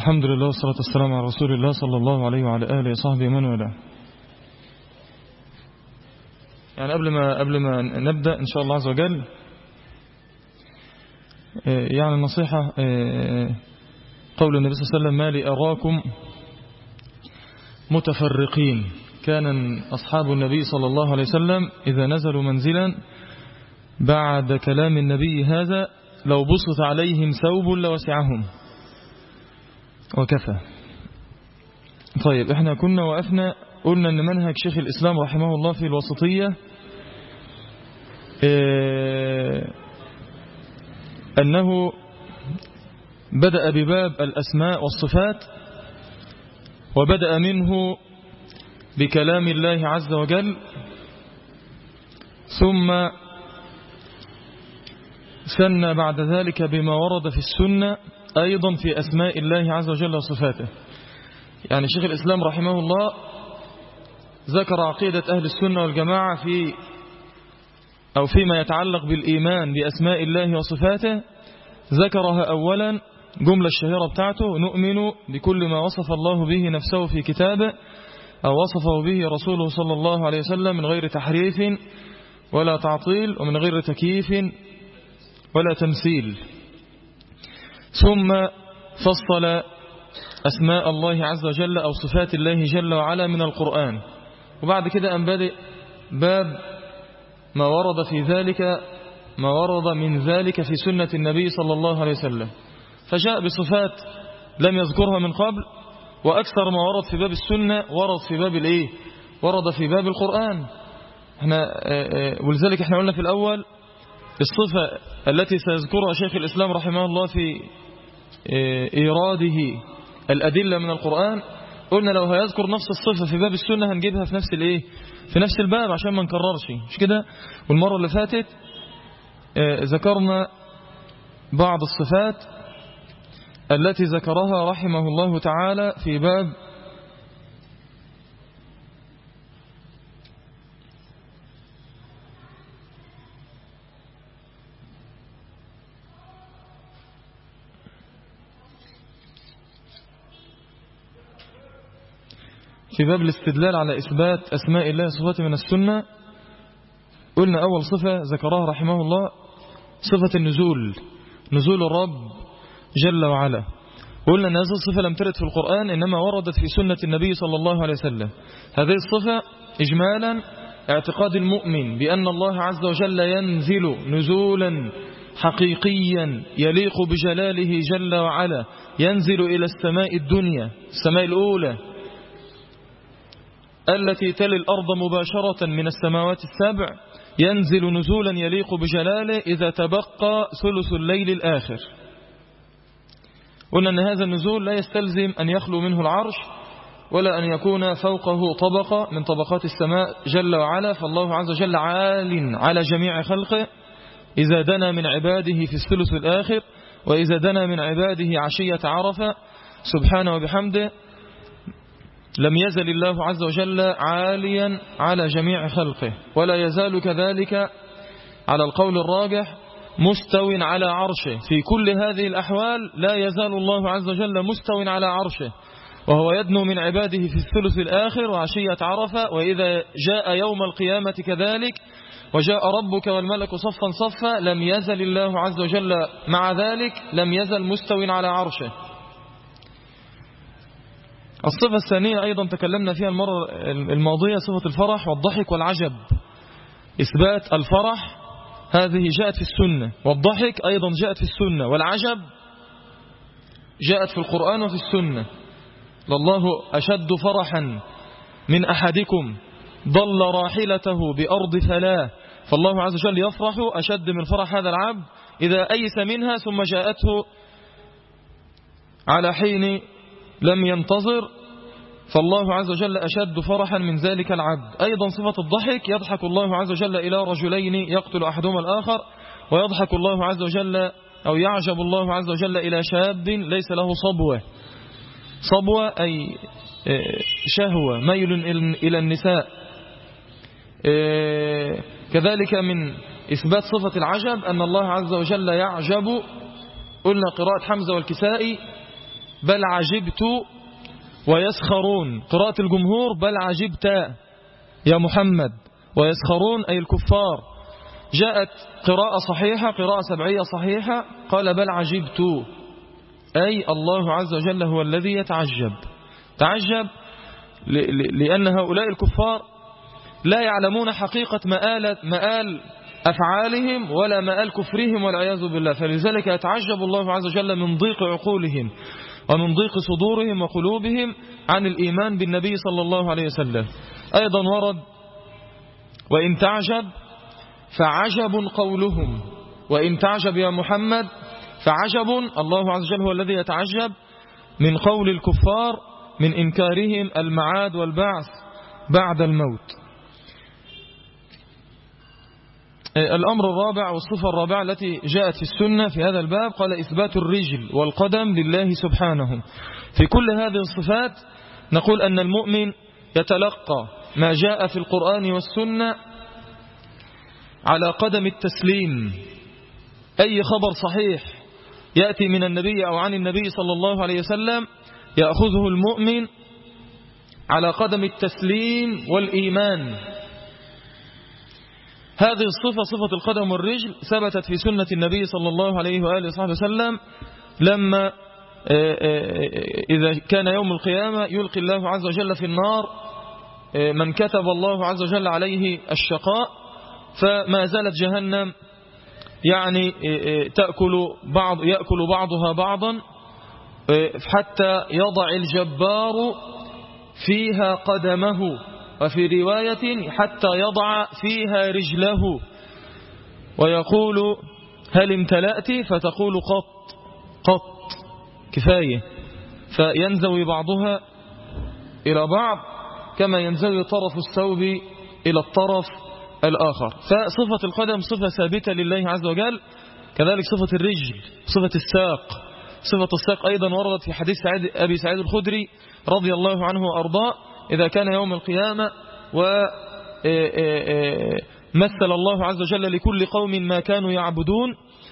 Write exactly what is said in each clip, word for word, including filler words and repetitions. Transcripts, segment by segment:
الحمد لله والصلاة والسلام على رسول الله صلى الله عليه وعلى آله وصحبه من والاه. يعني قبل ما قبل ما نبدأ إن شاء الله عز وجل، يعني النصيحة قول النبي صلى الله عليه وسلم: ما لي أراكم متفرقين. كان أصحاب النبي صلى الله عليه وسلم إذا نزلوا منزلا بعد كلام النبي هذا لو بسط عليهم ثوب لوسعهم وكفى. طيب، احنا كنا وقفنا قلنا ان منهج شيخ الإسلام رحمه الله في الوسطية اه أنه بدأ بباب الأسماء والصفات، وبدأ منه بكلام الله عز وجل، ثم سن بعد ذلك بما ورد في السنة أيضا في أسماء الله عز وجل وصفاته. يعني شيخ الإسلام رحمه الله ذكر عقيدة أهل السنة والجماعة في أو فيما يتعلق بالإيمان بأسماء الله وصفاته. ذكرها أولا جملة الشهيرة بتاعته: نؤمن بكل ما وصف الله به نفسه في كتابه أو وصفه به رسوله صلى الله عليه وسلم من غير تحريف ولا تعطيل ومن غير تكييف ولا تمثيل. ثم فصل أسماء الله عز وجل أو صفات الله جل وعلا من القرآن، وبعد كده أن بدأ باب ما ورد في ذلك ما ورد من ذلك في سنة النبي صلى الله عليه وسلم، فجاء بصفات لم يذكرها من قبل، وأكثر ما ورد في باب السنة ورد في باب الإيه؟ ورد في باب القرآن. احنا ولذلك احنا قلنا في الأول الصفة التي سيذكرها شيخ الإسلام رحمه الله في إيراده الأدلة من القرآن، قلنا لو هيذكر نفس الصفة في باب السنة هنجيبها في نفس الإيه؟ في نفس الباب عشان ما نكررش، مش كده؟ والمرة اللي فاتت ذكرنا بعض الصفات التي ذكرها رحمه الله تعالى في باب في باب الاستدلال على إثبات أسماء الله وصفاته من السنة. قلنا أول صفة ذكرها رحمه الله صفة النزول، نزول الرب جل وعلا. قلنا أن هذه الصفة لم ترد في القرآن، إنما وردت في سنة النبي صلى الله عليه وسلم. هذه الصفة إجمالا اعتقاد المؤمن بأن الله عز وجل ينزل نزولا حقيقيا يليق بجلاله جل وعلا، ينزل إلى السماء الدنيا، السماء الأولى التي تلي الأرض مباشرة من السماوات السبع، ينزل نزولا يليق بجلاله إذا تبقى ثلث الليل الآخر. قلنا أن هذا النزول لا يستلزم أن يخلو منه العرش، ولا أن يكون فوقه طبقة من طبقات السماء جل وعلا، فالله عز وجل عال على جميع خلقه إذا دنا من عباده في الثلث الآخر، وإذا دنا من عباده عشية عرفة سبحانه وبحمده لم يزل الله عز وجل عاليا على جميع خلقه، ولا يزال كذلك على القول الراجح مستو على عرشه. في كل هذه الأحوال لا يزال الله عز وجل مستو على عرشه، وهو يدنو من عباده في الثلث الآخر وعشية عرفة. وإذا جاء يوم القيامة كذلك وجاء ربك والملك صفا صفا لم يزل الله عز وجل مع ذلك لم يزل مستو على عرشه. الصفة الثانية أيضا تكلمنا فيها المرة الماضية صفة الفرح والضحك والعجب. إثبات الفرح هذه جاءت في السنة، والضحك أيضا جاءت في السنة، والعجب جاءت في القرآن وفي السنة. لله أشد فرحا من أحدكم ضل راحلته بأرض فلاة، فالله عز وجل يفرح أشد من فرح هذا العبد إذا أيس منها ثم جاءته على حين لم ينتظر، فالله عز وجل أشد فرحا من ذلك العبد. أيضا صفة الضحك، يضحك الله عز وجل إلى رجلين يقتل أحدهما الآخر، ويضحك الله عز وجل أو يعجب الله عز وجل إلى شاب ليس له صبوة. صبوة أي شهوة، ميل إلى النساء. كذلك من إثبات صفة العجب أن الله عز وجل يعجب. قلنا قراءة حمزة والكسائي بل عجبت ويسخرون. قراءة الجمهور بل عجبت يا محمد ويسخرون أي الكفار. جاءت قراءة صحيحة قراءة سبعية صحيحة قال بل عجبت أي الله عز وجل هو الذي يتعجب. تعجب لأن هؤلاء الكفار لا يعلمون حقيقة مآل, مآل أفعالهم ولا مآل كفرهم والعياذ بالله، فلذلك يتعجب الله عز وجل من ضيق عقولهم ومن ضيق صدورهم وقلوبهم عن الإيمان بالنبي صلى الله عليه وسلم. أيضا ورد وإن تعجب فعجب قولهم، وإن تعجب يا محمد فعجب، الله عز وجل هو الذي يتعجب من قول الكفار من إنكارهم المعاد والبعث بعد الموت. الأمر الرابع والصفة الرابعة التي جاءت في السنة في هذا الباب قال إثبات الرجل والقدم لله سبحانه. في كل هذه الصفات نقول أن المؤمن يتلقى ما جاء في القرآن والسنة على قدم التسليم. أي خبر صحيح يأتي من النبي أو عن النبي صلى الله عليه وسلم يأخذه المؤمن على قدم التسليم والإيمان. هذه الصفة صفة القدم والرجل ثبتت في سنة النبي صلى الله عليه وآله وصحبه وسلم لما إذا كان يوم القيامة يلقي الله عز وجل في النار من كتب الله عز وجل عليه الشقاء، فما زالت جهنم يعني تأكل بعض يأكل بعضها بعضا حتى يضع الجبار فيها قدمه، وفي رواية حتى يضع فيها رجله ويقول هل امتلأت؟ فتقول قط قط كفاية، فينزوي بعضها إلى بعض كما ينزوي طرف الثوب إلى الطرف الآخر. فصفة القدم صفة ثابتة لله عز وجل. كذلك صفة الرجل صفة الساق. صفة الساق أيضا وردت في حديث سعيد أبي سعيد الخدري رضي الله عنه وأرضاه إذا كان يوم القيامة ومثل الله عز وجل لكل قوم ما كانوا يعبدون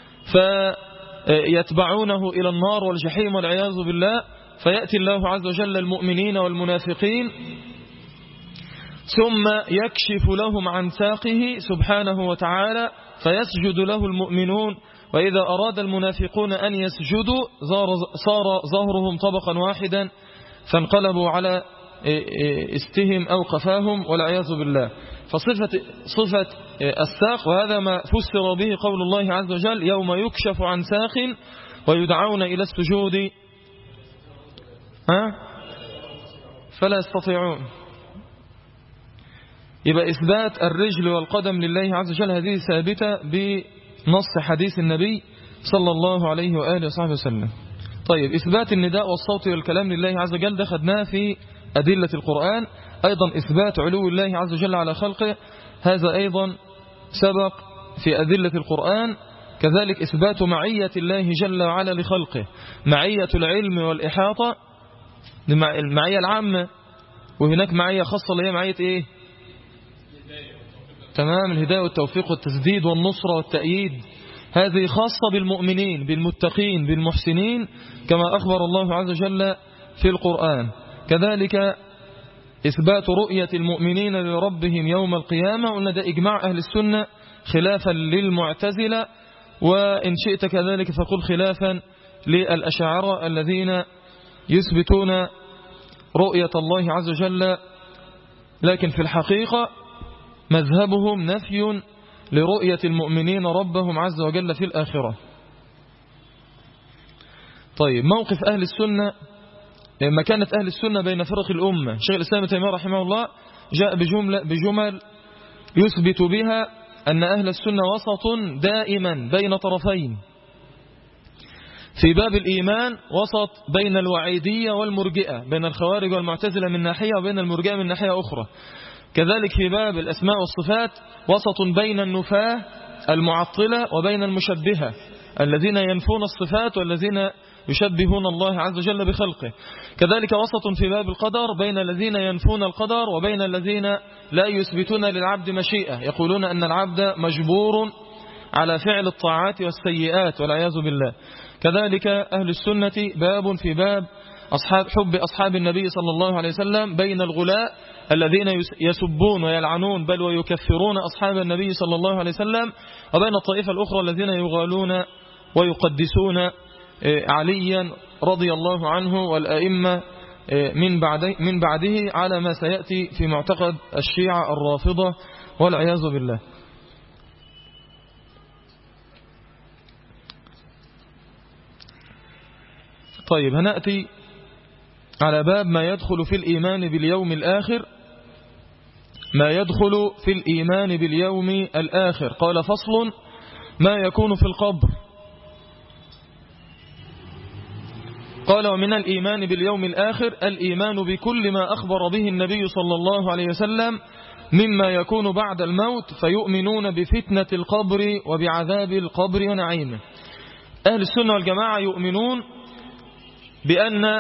فيتبعونه إلى النار والجحيم والعياذ بالله، فيأتي الله عز وجل المؤمنين والمنافقين ثم يكشف لهم عن ساقه سبحانه وتعالى فيسجد له المؤمنون، وإذا أراد المنافقون أن يسجدوا صار ظهرهم طبقا واحدا فانقلبوا على استهم أو قفاهم والعياذ بالله. فصفة صفة الساق، وهذا ما فسر به قول الله عز وجل يوم يكشف عن ساق ويدعون إلى السجود ها فلا يستطيعون. يبقى إثبات الرجل والقدم لله عز وجل هذه ثابتة بنص حديث النبي صلى الله عليه وآله وصحبه وسلم. طيب إثبات النداء والصوت والكلام لله عز وجل ده خدناه في أدلة القرآن. أيضا إثبات علو الله عز وجل على خلقه هذا أيضا سبق في أدلة القرآن. كذلك إثبات معية الله جل وعلا لخلقه، معية العلم والإحاطة المعية العامة، وهناك معية خاصة اللي هي معية إيه؟ تمام، الهداية والتوفيق والتسديد والنصرة والتأييد، هذه خاصة بالمؤمنين بالمتقين بالمحسنين كما أخبر الله عز وجل في القرآن. كذلك إثبات رؤية المؤمنين لربهم يوم القيامة، قلنا ده إجماع أهل السنة خلافا للمعتزلة، وإن شئت كذلك فقل خلافا للأشاعرة الذين يثبتون رؤية الله عز وجل، لكن في الحقيقة مذهبهم نفي لرؤية المؤمنين ربهم عز وجل في الآخرة. طيب موقف أهل السنة، مكانة أهل السنة بين فرق الأمة. شيخ الإسلام ابن تيمية رحمه الله جاء بجملة بجمل يثبت بها أن أهل السنة وسط دائما بين طرفين. في باب الإيمان وسط بين الوعيدية والمرجئة، بين الخوارج والمعتزلة من ناحية وبين المرجئة من ناحية أخرى. كذلك في باب الأسماء والصفات وسط بين النفاة المعطلة وبين المشبهة الذين ينفون الصفات والذين يشبهون الله عز وجل بخلقه. كذلك وسط في باب القدر بين الذين ينفون القدر وبين الذين لا يثبتون للعبد مشيئة، يقولون أن العبد مجبور على فعل الطاعات والسيئات والعياذ بالله. كذلك أهل السنة باب في باب أصحاب حب أصحاب النبي صلى الله عليه وسلم، بين الغلاء الذين يسبون ويلعنون بل ويكفرون أصحاب النبي صلى الله عليه وسلم، وبين الطائفة الأخرى الذين يغالون ويقدسون عليا رضي الله عنه والأئمة من بعده, من بعده على ما سيأتي في معتقد الشيعة الرافضة والعياذ بالله. طيب، هنأتي على باب ما يدخل في الإيمان باليوم الآخر. ما يدخل في الإيمان باليوم الآخر. قال: فصل: ما يكون في القبر. قال: ومن الإيمان باليوم الآخر الإيمان بكل ما أخبر به النبي صلى الله عليه وسلم مما يكون بعد الموت، فيؤمنون بفتنة القبر وبعذاب القبر ونعيمه. أهل السنة والجماعة يؤمنون بأن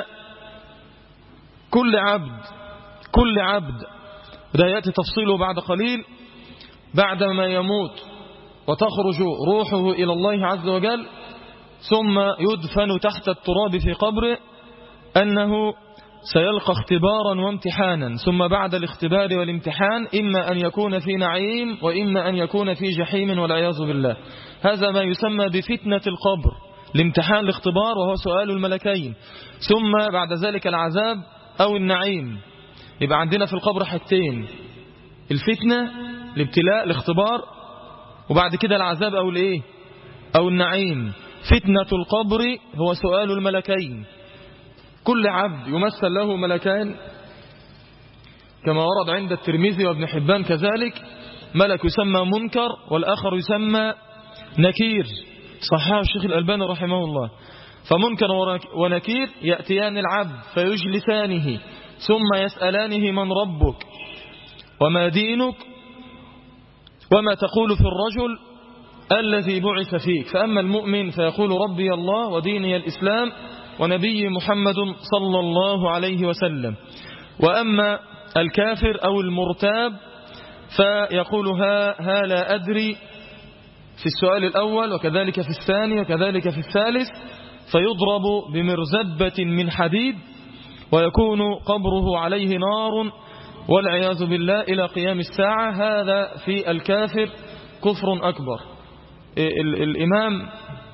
كل عبد كل عبد ده يأتي تفصيله بعد قليل، بعدما يموت وتخرج روحه إلى الله عز وجل ثم يدفن تحت التراب في قبره، أنه سيلقى اختبارا وامتحانا، ثم بعد الاختبار والامتحان إما أن يكون في نعيم وإما أن يكون في جحيم والعياذ بالله. هذا ما يسمى بفتنة القبر، الامتحان الاختبار وهو سؤال الملكين، ثم بعد ذلك العذاب أو النعيم. يبقى عندنا في القبر حاجتين: الفتنة، الابتلاء، الاختبار، وبعد كده العذاب أو الايه أو النعيم. فتنة القبر هو سؤال الملكين. كل عبد يمثل له ملكان كما ورد عند الترمذي وابن حبان، كذلك ملك يسمى منكر والآخر يسمى نكير، صححه الشيخ الألباني رحمه الله. فمنكر ونكير يأتيان العبد فيجلسانه ثم يسألانه: من ربك وما دينك وما تقول في الرجل الذي بعث فيك؟ فأما المؤمن فيقول: ربي الله وديني الإسلام ونبي محمد صلى الله عليه وسلم. وأما الكافر أو المرتاب فيقول: ها, ها لا أدري في السؤال الأول، وكذلك في الثاني، وكذلك في الثالث، فيضرب بمرزبة من حديد ويكون قبره عليه نار والعياذ بالله إلى قيام الساعة. هذا في الكافر كفر أكبر. الإمام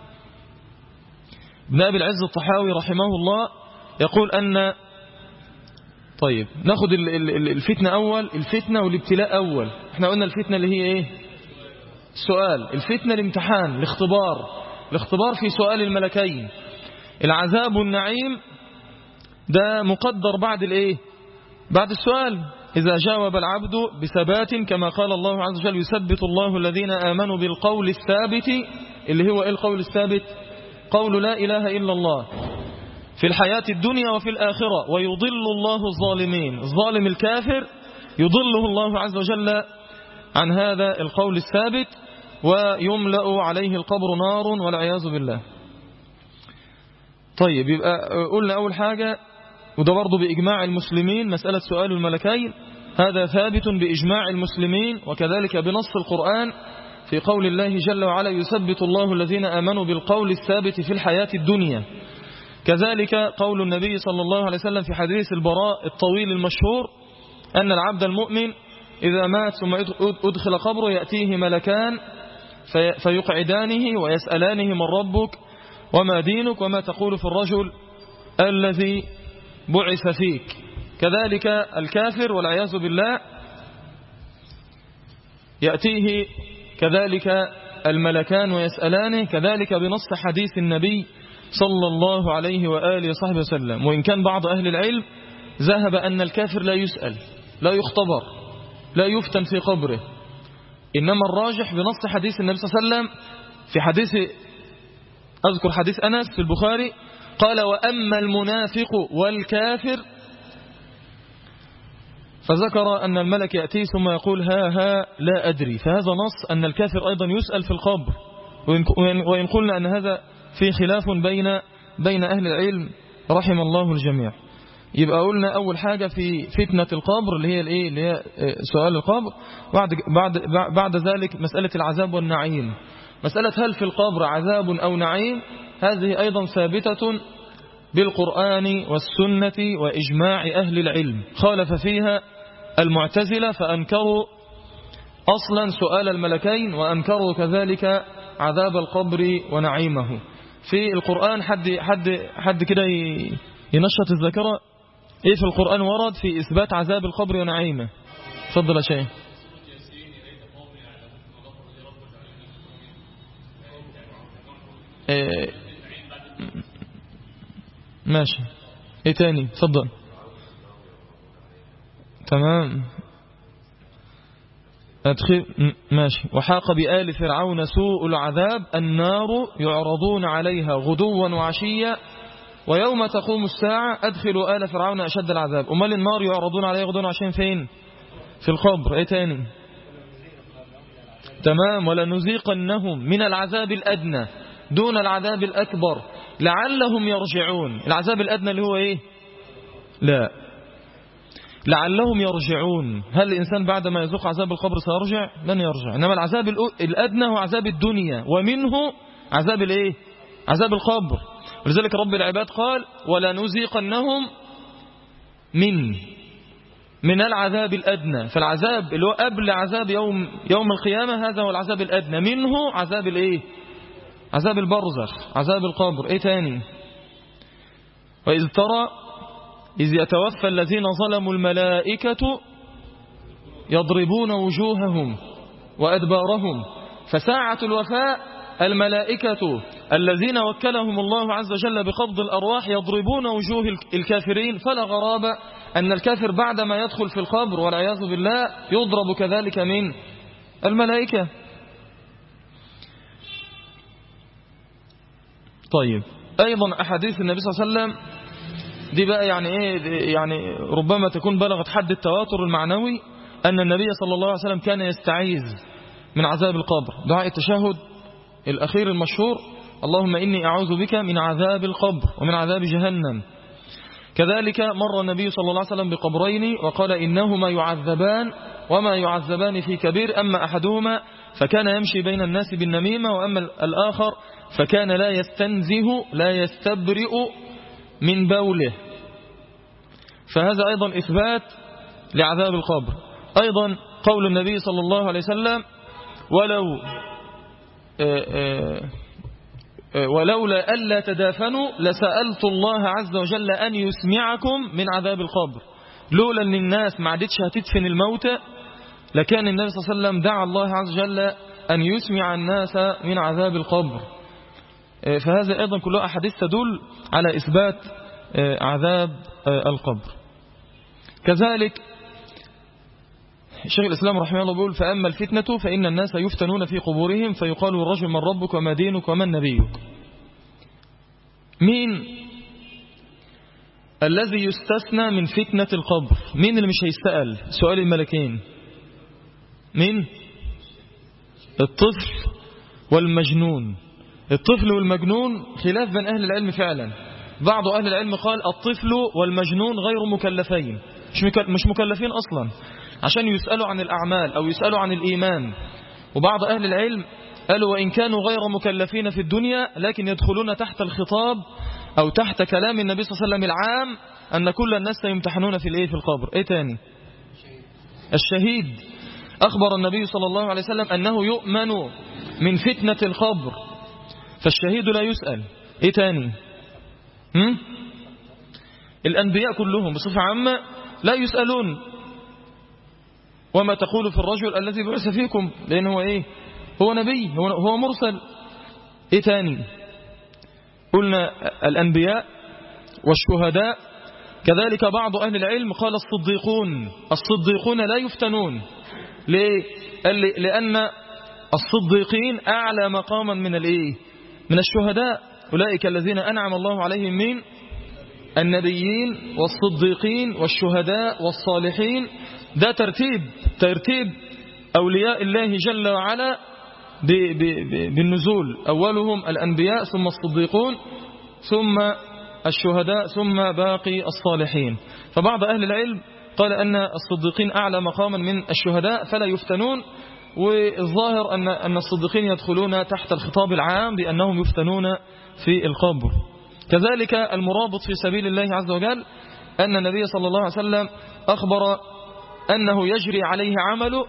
ابن أبي العز الطحاوي رحمه الله يقول أن طيب ناخد الفتنة أول، الفتنة والابتلاء أول. احنا قلنا الفتنة اللي هي ايه؟ السؤال. الفتنة الامتحان، الاختبار. الاختبار في سؤال الملكين. العذاب والنعيم ده مقدر بعد الايه؟ بعد السؤال. إذا جاوب العبد بثبات كما قال الله عز وجل: يثبت الله الذين آمنوا بالقول الثابت، اللي هو ايه القول الثابت؟ قول لا إله إلا الله في الحياة الدنيا وفي الآخرة، ويضل الله الظالمين. الظالم الكافر يضله الله عز وجل عن هذا القول الثابت ويملأ عليه القبر نار والعياذ بالله. طيب، يبقى قلنا أول حاجة، وده برضو بإجماع المسلمين، مسألة سؤال الملكين هذا ثابت بإجماع المسلمين، وكذلك بنص القرآن في قول الله جل وعلا: يثبت الله الذين آمنوا بالقول الثابت في الحياة الدنيا. كذلك قول النبي صلى الله عليه وسلم في حديث البراء الطويل المشهور أن العبد المؤمن إذا مات ثم أدخل قبره يأتيه ملكان فيقعدانه ويسألانه: من ربك وما دينك وما تقول في الرجل الذي بعث فيك. كذلك الكافر والعياذ بالله يأتيه كذلك الملكان ويسألانه، كذلك بنص حديث النبي صلى الله عليه وآله وصحبه وسلم. وإن كان بعض أهل العلم ذهب أن الكافر لا يسأل، لا يختبر، لا يفتن في قبره، إنما الراجح بنص حديث النبي صلى الله عليه وسلم في حديث، أذكر حديث أنس في البخاري، قال: وأما المنافق والكافر، فذكر أن الملك يأتي ثم يقول: ها ها لا أدري. فهذا نص أن الكافر أيضا يسأل في القبر، وإن قلنا أن هذا في خلاف بين بين أهل العلم رحم الله الجميع. يبقى قلنا أول حاجة في فتنة القبر اللي هي الإيه؟ اللي هي سؤال القبر. بعد بعد بعد ذلك مسألة العذاب والنعيم. مسألة هل في القبر عذاب أو نعيم هذه أيضا ثابتة بالقرآن والسنة وإجماع أهل العلم، خالف فيها المعتزلة فأنكروا أصلا سؤال الملكين، وأنكروا كذلك عذاب القبر ونعيمه. في القرآن حد حد حد كده ينشط الذاكرة، إيه في القرآن ورد في إثبات عذاب القبر ونعيمه؟ تفضل يا شيخ. إيه ماشي، ايه تاني؟ تفضل. تمام أدخل ماشي. وحاق بآل فرعون سوء العذاب النار يعرضون عليها غدوا وعشيا ويوم تقوم الساعة أدخلوا آل فرعون أشد العذاب. أمال النار يعرضون عليها غدوا وعشيا فين؟ في القبر. ايه تاني؟ تمام. ولنذيقنهم من العذاب الأدنى دون العذاب الأكبر لعلهم يرجعون. العذاب الأدنى اللي هو ايه؟ لا، لعلهم يرجعون. هل الإنسان بعد ما يذوق عذاب القبر سيرجع؟ لن يرجع. إنما العذاب الأدنى هو عذاب الدنيا، ومنه عذاب الايه؟ عذاب القبر. ولذلك رب العباد قال ولنذيقنهم من من العذاب الأدنى. فالعذاب اللي هو قبل عذاب يوم يوم القيامة هذا هو العذاب الأدنى، منه عذاب الايه؟ عذاب البرزخ، عذاب القبر. ايه تاني؟ وإذ ترى إذ يتوفى الذين ظلموا الملائكة يضربون وجوههم وأدبارهم فساعة الوفاء الملائكة الذين وكلهم الله عز وجل بقبض الأرواح يضربون وجوه الكافرين. فلا غرابة أن الكافر بعدما يدخل في القبر والعياذ بالله يضرب كذلك من الملائكة. طيب، أيضا أحاديث النبي صلى الله عليه وسلم دي بقى يعني إيه؟ يعني ربما تكون بلغت حد التواتر المعنوي، أن النبي صلى الله عليه وسلم كان يستعيذ من عذاب القبر. دعاء التشهد الأخير المشهور: اللهم إني أعوذ بك من عذاب القبر ومن عذاب جهنم. كذلك مر النبي صلى الله عليه وسلم بقبرين وقال إنهما يعذبان وما يعذبان في كبير، أما أحدهما فكان يمشي بين الناس بالنميمة، وأما الآخر فكان لا يستنزه لا يستبرئ من بوله. فهذا أيضا إثبات لعذاب القبر. أيضا قول النبي صلى الله عليه وسلم: ولو ولولا ألا تدافنوا لسألت الله عز وجل أن يسمعكم من عذاب القبر. لولا أن الناس ما عادتش هتدفن الموتى لكان النبي صلى الله عليه وسلم دعا الله عز وجل أن يسمع الناس من عذاب القبر. فهذا أيضا كلها أحاديث تدل على إثبات عذاب القبر. كذلك الشيخ الإسلام رحمه الله بيقول: فأما الفتنة فإن الناس يفتنون في قبورهم فيقال الرجل من ربك وما دينك ومن نبيك. مين الذي يستثنى من فتنة القبر؟ مين اللي مش هيستأل سؤال الملكين؟ مين؟ الطفل والمجنون. الطفل والمجنون خلاف بين أهل العلم فعلا. بعض أهل العلم قال الطفل والمجنون غير مكلفين، مش مكلفين أصلا عشان يسألوا عن الأعمال أو يسألوا عن الإيمان. وبعض أهل العلم قالوا وإن كانوا غير مكلفين في الدنيا لكن يدخلون تحت الخطاب أو تحت كلام النبي صلى الله عليه وسلم العام أن كل الناس سيمتحنون في الإيه؟ في القبر. إيه تاني؟ الشهيد أخبر النبي صلى الله عليه وسلم أنه يؤمن من فتنة القبر، فالشهيد لا يسأل. إيه تاني؟ هم؟ الأنبياء كلهم بصفة عامة لا يسألون وما تقول في الرجل الذي بعث فيكم، لأنه هو إيه؟ هو نبي، هو, هو مرسل. إيه تاني؟ قلنا الأنبياء والشهداء. كذلك بعض أهل العلم قال الصديقون الصديقون لا يفتنون. ليه؟ قال لأن الصديقين أعلى مقاما من الإيه؟ من الشهداء. أولئك الذين أنعم الله عليهم من النبيين والصديقين والشهداء والصالحين. ده ترتيب ترتيب أولياء الله جل وعلا بالنزول، أولهم الأنبياء ثم الصديقون ثم الشهداء ثم باقي الصالحين. فبعض أهل العلم قال أن الصديقين أعلى مقاما من الشهداء فلا يفتنون، والظاهر أن أن الصديقين يدخلون تحت الخطاب العام بأنهم يفتنون في القبر. كذلك المرابط في سبيل الله عز وجل أن النبي صلى الله عليه وسلم أخبر أنه يجري عليه عمله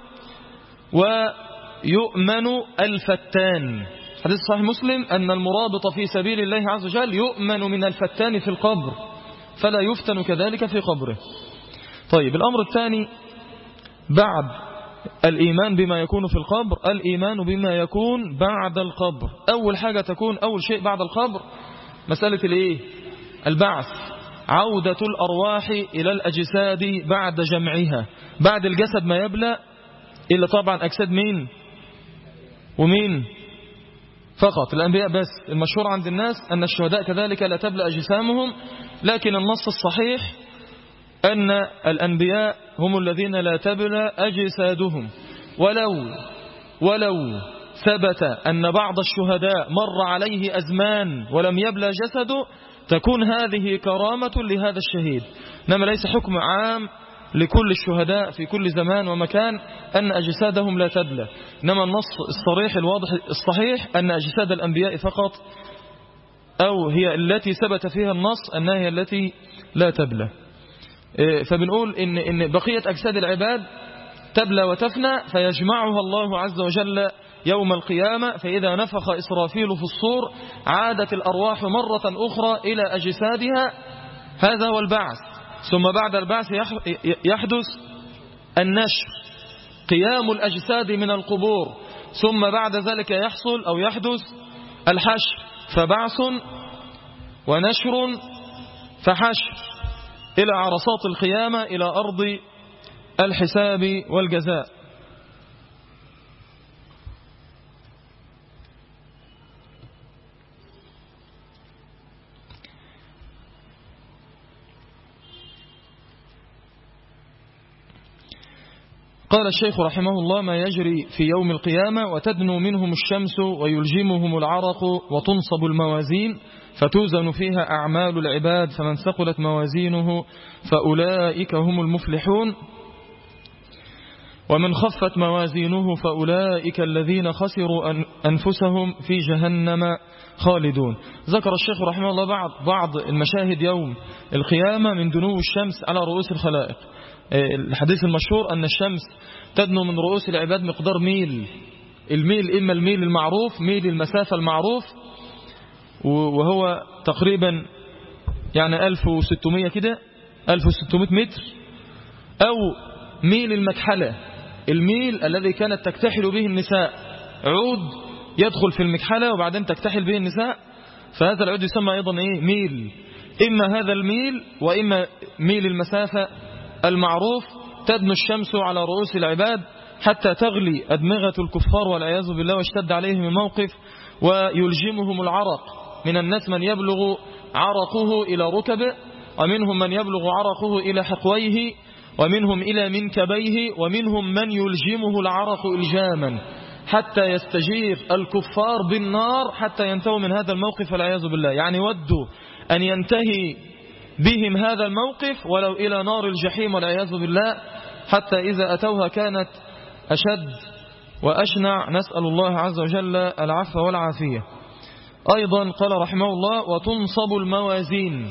ويؤمن الفتان. حديث صحيح مسلم أن المرابط في سبيل الله عز وجل يؤمن من الفتان في القبر فلا يفتن كذلك في قبره. طيب الأمر الثاني بعد الإيمان بما يكون في القبر الإيمان بما يكون بعد القبر. أول حاجة تكون أول شيء بعد القبر مسألة الإيه؟ البعث، عودة الأرواح إلى الأجساد بعد جمعها. بعد الجسد ما يبلى إلا طبعا أجساد مين ومين فقط؟ الأنبياء بس. المشهور عند الناس أن الشهداء كذلك لا تبلى أجسامهم، لكن النص الصحيح أن الأنبياء هم الذين لا تبلى أجسادهم. ولو ولو ثبت أن بعض الشهداء مر عليه أزمان ولم يبلى جسده تكون هذه كرامة لهذا الشهيد، إنما ليس حكم عام لكل الشهداء في كل زمان ومكان أن أجسادهم لا تبلى، إنما النص الصريح الواضح الصحيح أن أجساد الأنبياء فقط، أو هي التي ثبت فيها النص أنها هي التي لا تبلى. فبنقول إن, إن بقية أجساد العباد تبلى وتفنى فيجمعها الله عز وجل يوم القيامة، فإذا نفخ إسرافيل في الصور عادت الأرواح مرة أخرى إلى أجسادها. هذا هو البعث. ثم بعد البعث يحدث النشر، قيام الأجساد من القبور، ثم بعد ذلك يحصل أو يحدث الحشر، فبعث ونشر فحشر إلى عرصات القيامة إلى أرض الحساب والجزاء. قال الشيخ رحمه الله: ما يجري في يوم القيامة وتدنو منهم الشمس ويلجمهم العرق وتنصب الموازين فتوزن فيها أعمال العباد فمن ثقلت موازينه فأولئك هم المفلحون ومن خفت موازينه فأولئك الذين خسروا أنفسهم في جهنم خالدون. ذكر الشيخ رحمه الله بعض بعض المشاهد يوم القيامة من دنو الشمس على رؤوس الخلائق. الحديث المشهور أن الشمس تدنو من رؤوس العباد مقدار ميل. الميل إما الميل المعروف ميل المسافة المعروف وهو تقريبا يعني ألف وستمائة كده ألف وستمائة متر، أو ميل المكحلة، الميل الذي كانت تكتحل به النساء، عود يدخل في المكحلة وبعدين تكتحل به النساء، فهذا العود يسمى أيضا إيه؟ ميل. إما هذا الميل وإما ميل المسافة المعروف. تدنو الشمس على رؤوس العباد حتى تغلي أدمغة الكفار والعياذ بالله واشتد عليهم الموقف ويلجمهم العرق. من الناس من يبلغ عرقه إلى ركبه، ومنهم من يبلغ عرقه إلى حقويه، ومنهم إلى منكبيه، ومنهم من يلجمه العرق إلجاما حتى يستجير الكفار بالنار حتى ينتهوا من هذا الموقف والعياذ بالله. يعني ودوا أن ينتهي بهم هذا الموقف ولو إلى نار الجحيم والعياذ بالله، حتى إذا أتوها كانت أشد وأشنع، نسأل الله عز وجل العفو والعافية. أيضا قال رحمه الله: وتنصب الموازين.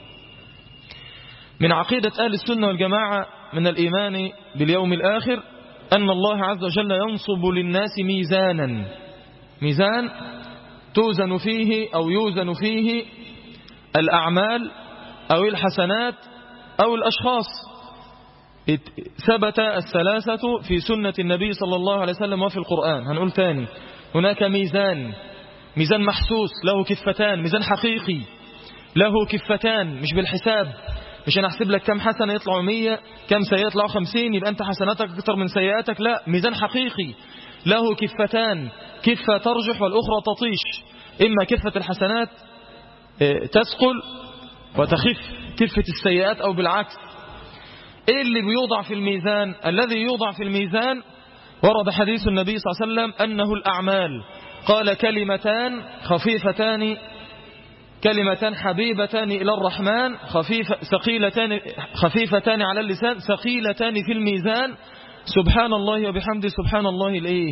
من عقيدة أهل السنة والجماعة من الإيمان باليوم الآخر أن الله عز وجل ينصب للناس ميزانا، ميزان توزن فيه أو يوزن فيه الأعمال أو الحسنات أو الأشخاص. ثبت الثلاثة في سنة النبي صلى الله عليه وسلم وفي القرآن. هنقول تاني: هناك ميزان، ميزان محسوس له كفتان، ميزان حقيقي له كفتان، مش بالحساب، مش أنا أحسب لك كم حسنة يطلعوا مية كم سيئة يطلعوا خمسين يبقى أنت حسناتك أكثر من سيئاتك، لا، ميزان حقيقي له كفتان، كفة ترجح والأخرى تطيش، إما كفة الحسنات تثقل وتخف كفة السيئات أو بالعكس. إيه اللي بيوضع في الميزان؟ الذي يوضع في الميزان ورد حديث النبي صلى الله عليه وسلم أنه الأعمال. قال: كلمتان خفيفتان كلمتان حبيبتان إلى الرحمن خفيف ثقيلتان خفيفتان على اللسان ثقيلتان في الميزان سبحان الله وبحمده سبحان الله الإيه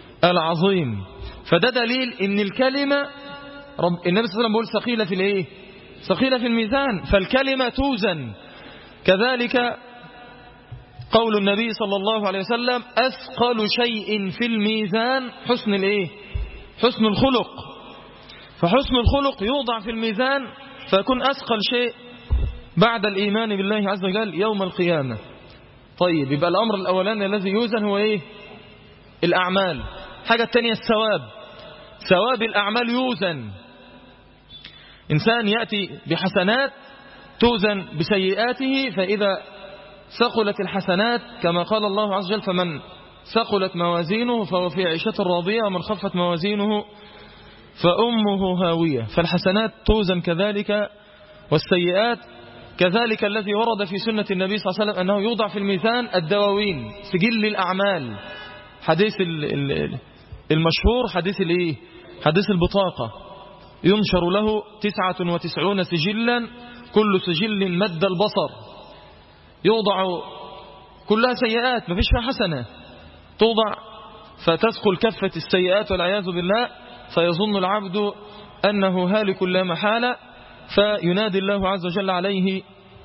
العظيم. فده دليل إن الكلمة رب النبي صلى الله عليه وسلم بيقول ثقيلة في الإيه ثقيلة في الميزان، فالكلمة توزن. كذلك قول النبي صلى الله عليه وسلم أثقل شيء في الميزان حسن الإيه؟ حسن الخلق. فحسن الخلق يوضع في الميزان فيكون أثقل شيء بعد الإيمان بالله عز وجل يوم القيامة. طيب، يبقى الأمر الأولاني الذي يوزن هو إيه؟ الأعمال. حاجة الثانية الثواب، ثواب الأعمال يوزن. إنسان يأتي بحسنات توزن بسيئاته، فإذا ثقلت الحسنات كما قال الله عز وجل فمن ثقلت موازينه فهو في عيشة راضية ومن خفت موازينه فأمه هاوية. فالحسنات توزن كذلك والسيئات كذلك. الذي ورد في سنة النبي صلى الله عليه وسلم أنه يوضع في الميزان الدواوين، سجل الأعمال. حديث المشهور حديث الإيه؟ حديث البطاقة، ينشر له تسعة وتسعون سجلا كل سجل مد البصر، يوضع كلها سيئات ما فيش فيها حسنة، توضع فتثقل كفة السيئات والعياذ بالله، فيظن العبد أنه هالك لا محالة، فينادي الله عز وجل عليه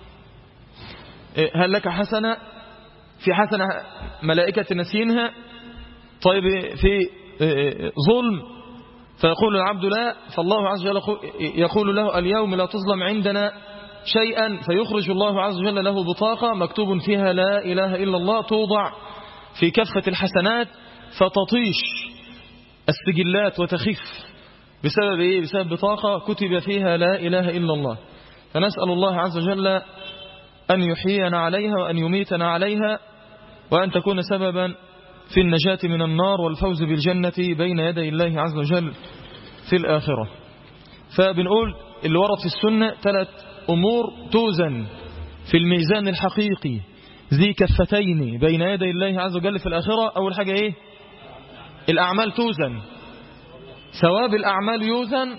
هل لك حسنة؟ في حسنة ملائكة نسينها. طيب في ظلم؟ فيقول العبد لا، فالله عز وجل يقول له اليوم لا تظلم عندنا شيئا، فيخرج الله عز وجل له بطاقة مكتوب فيها لا إله إلا الله، توضع في كفة الحسنات فتطيش السجلات وتخف. بسبب إيه؟ بسبب بطاقة كتب فيها لا إله إلا الله. فنسأل الله عز وجل أن يحيينا عليها وأن يميتنا عليها، وأن تكون سببا في النجاة من النار والفوز بالجنة بين يدي الله عز وجل في الآخرة. فبنقول اللي ورد في السنة ثلاث أمور توزن في الميزان الحقيقي ذي كفتين بين يدي الله عز وجل في الآخرة. أول حاجة إيه؟ الأعمال توزن، ثواب الأعمال يوزن،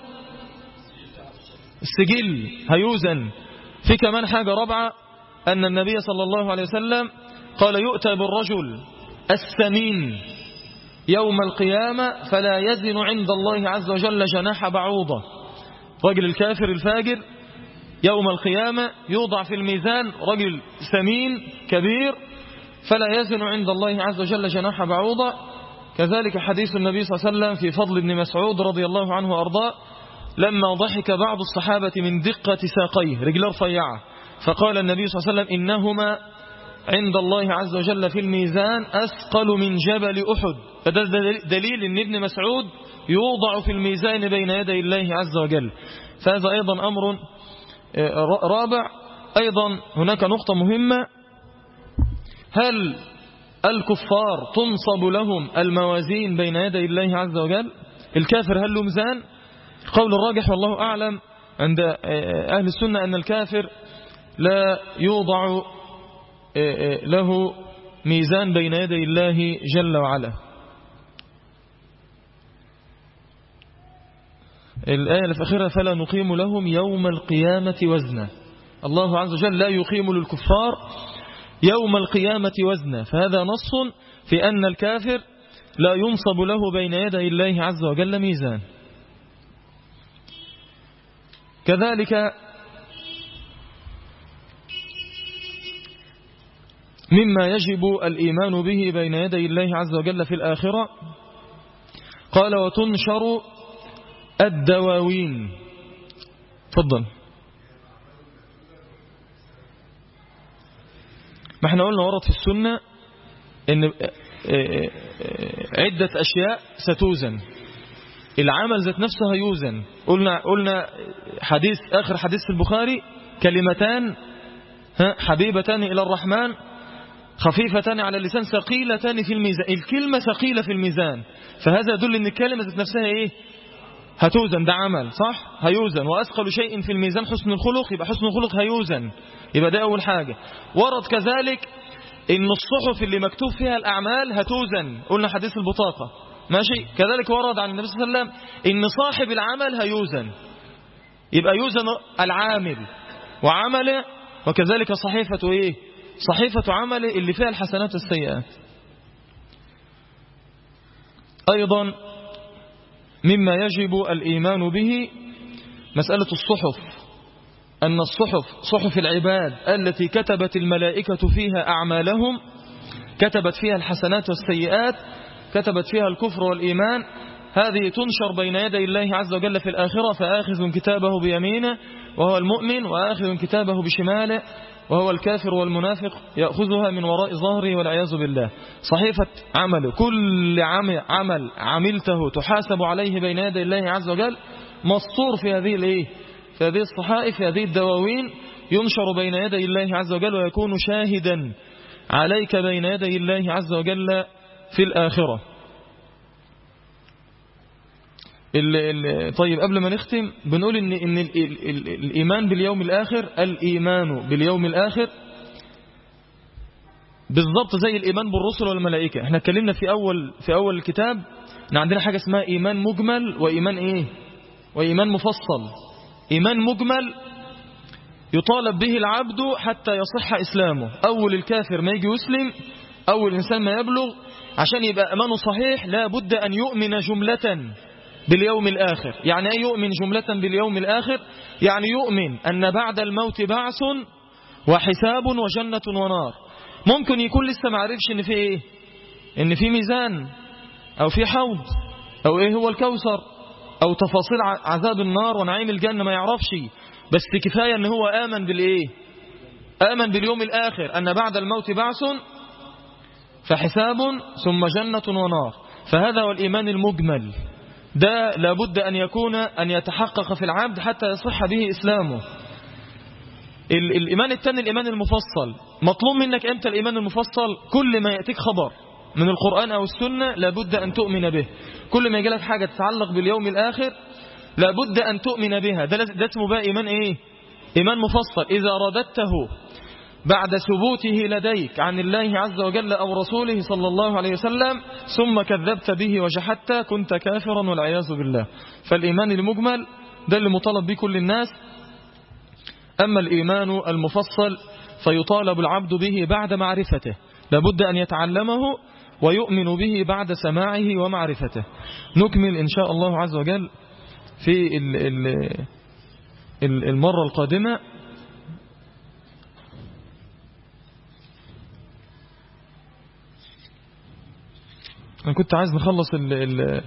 السجل هيوزن. في كمان حاجة رابعة، أن النبي صلى الله عليه وسلم قال يؤتى بالرجل السمين يوم القيامة فلا يزن عند الله عز وجل جناح بعوضة. رجل الكافر الفاجر يوم القيامة يوضع في الميزان رجل سمين كبير فلا يزن عند الله عز وجل جناح بعوضة. كذلك حديث النبي صلى الله عليه وسلم في فضل ابن مسعود رضي الله عنه وأرضاه لما ضحك بعض الصحابة من دقة ساقيه، رجل رفيعة، فقال النبي صلى الله عليه وسلم إنهما عند الله عز وجل في الميزان أثقل من جبل أحد. فده دليل أن ابن مسعود يوضع في الميزان بين يدي الله عز وجل. فهذا أيضا أمر رابع. أيضا هناك نقطة مهمة، هل الكفار تنصب لهم الموازين بين يدي الله عز وجل؟ الكافر هل له ميزان؟ قول الراجح والله أعلم عند أهل السنة أن الكافر لا يوضع له ميزان بين يدي الله جل وعلا. الآية الأخيرة فلا نقيم لهم يوم القيامة وزنا. الله عز وجل لا يقيم للكفار يوم القيامة وزنا، فهذا نص في أن الكافر لا ينصب له بين يدي الله عز وجل ميزان. كذلك مما يجب الإيمان به بين يدي الله عز وجل في الآخرة قال وتنشر الدواوين. تفضل. ما احنا قلنا ورد في السنة ان عدة أشياء ستوزن، العمل ذات نفسه هيوزن. قلنا قلنا حديث آخر حديث في البخاري كلمتان حبيبتان إلى الرحمن خفيفتان على اللسان ثقيلتان في الميزان. الكلمة ثقيلة في الميزان، فهذا يدل ان الكلمة ذات نفسها ايه؟ هتوزن. ده عمل صح هيوزن. وأثقل شيء في الميزان حسن الخلق، يبقى حسن الخلق هيوزن، يبقى ده أول حاجة. ورد كذلك إن الصحف اللي مكتوب فيها الأعمال هتوزن، قلنا حديث البطاقة ماشي. كذلك ورد عن النبي صلى الله عليه وسلم إن صاحب العمل هيوزن، يبقى يوزن العامل وعمله، وكذلك صحيفة إيه؟ صحيفة عمله اللي فيها الحسنات والسيئات. أيضا مما يجب الإيمان به مسألة الصحف أن الصحف صحف العباد التي كتبت الملائكة فيها أعمالهم، كتبت فيها الحسنات والسيئات، كتبت فيها الكفر والإيمان، هذه تنشر بين يدي الله عز وجل في الآخرة، فآخذ كتابه بيمينه وهو المؤمن، وآخذ كتابه بشماله وهو الكافر والمنافق، يأخذها من وراء ظهره والعياذ بالله. صحيفة عمله، كل عمل عملته تحاسب عليه بين يدي الله عز وجل، مسطور في هذه الايه في هذه الصحائف، في هذه الدواوين، ينشر بين يدي الله عز وجل، ويكون شاهدا عليك بين يدي الله عز وجل في الآخرة. ال ال طيب قبل ما نختم بنقول إن, إن ال ال ال الإيمان باليوم الآخر، الإيمان باليوم الآخر بالضبط زي الإيمان بالرسل والملائكة. احنا اتكلمنا في أول في أول الكتاب إن عندنا حاجة اسمها إيمان مجمل وإيمان إيه وإيمان مفصل. إيمان مجمل يطالب به العبد حتى يصح إسلامه. أول الكافر ما يجي يسلم، أول إنسان ما يبلغ، عشان يبقى أمانه صحيح لا بد أن يؤمن جملة باليوم الآخر. يعني أي يؤمن جملة باليوم الآخر؟ يعني يؤمن أن بعد الموت بعث وحساب وجنة ونار. ممكن يكون لسه ما عرفش إن في إيه، إن في ميزان أو في حوض أو إيه هو الكوثر أو تفاصيل عذاب النار ونعيم الجنة، ما يعرفش، بس كفاية أن هو آمن بالإيه آمن باليوم الآخر، أن بعد الموت بعث فحساب ثم جنة ونار. فهذا هو الإيمان المجمل، ده لابد أن يكون أن يتحقق في العبد حتى يصح به إسلامه. الإيمان الثاني الإيمان المفصل. مطلوب منك أنت الإيمان المفصل، كل ما يأتيك خبر من القرآن أو السنة لابد أن تؤمن به. كل ما يجي لك حاجة تتعلق باليوم الآخر لابد أن تؤمن بها. ده, ده اسمه بقى إيمان إيه إيمان مفصل. إذا رددته بعد ثبوته لديك عن الله عز وجل أو رسوله صلى الله عليه وسلم ثم كذبت به وجحدت كنت كافرا والعياذ بالله. فالإيمان المجمل ده اللي مطالب به كل الناس. أما الإيمان المفصل فيطالب العبد به بعد معرفته، لابد أن يتعلمه ويؤمن به بعد سماعه ومعرفته. نكمل إن شاء الله عز وجل في المرة القادمة. أنا كنت عايز نخلص ال ال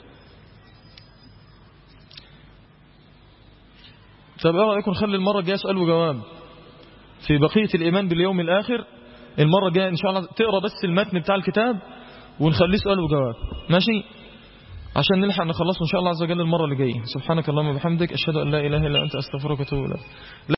طب ايه رأيكم نخلي المرة الجاية سؤال وجواب في بقية الإيمان باليوم الآخر؟ المرة الجاية إن شاء الله تقرأ بس المتن بتاع الكتاب ونخليه سؤال وجواب، ماشي؟ عشان نلحق نخلصه إن شاء الله عز وجل المرة اللي جاية. سبحانك اللهم وبحمدك، أشهد أن لا إله إلا أنت، أستغفرك وأتوب إليك.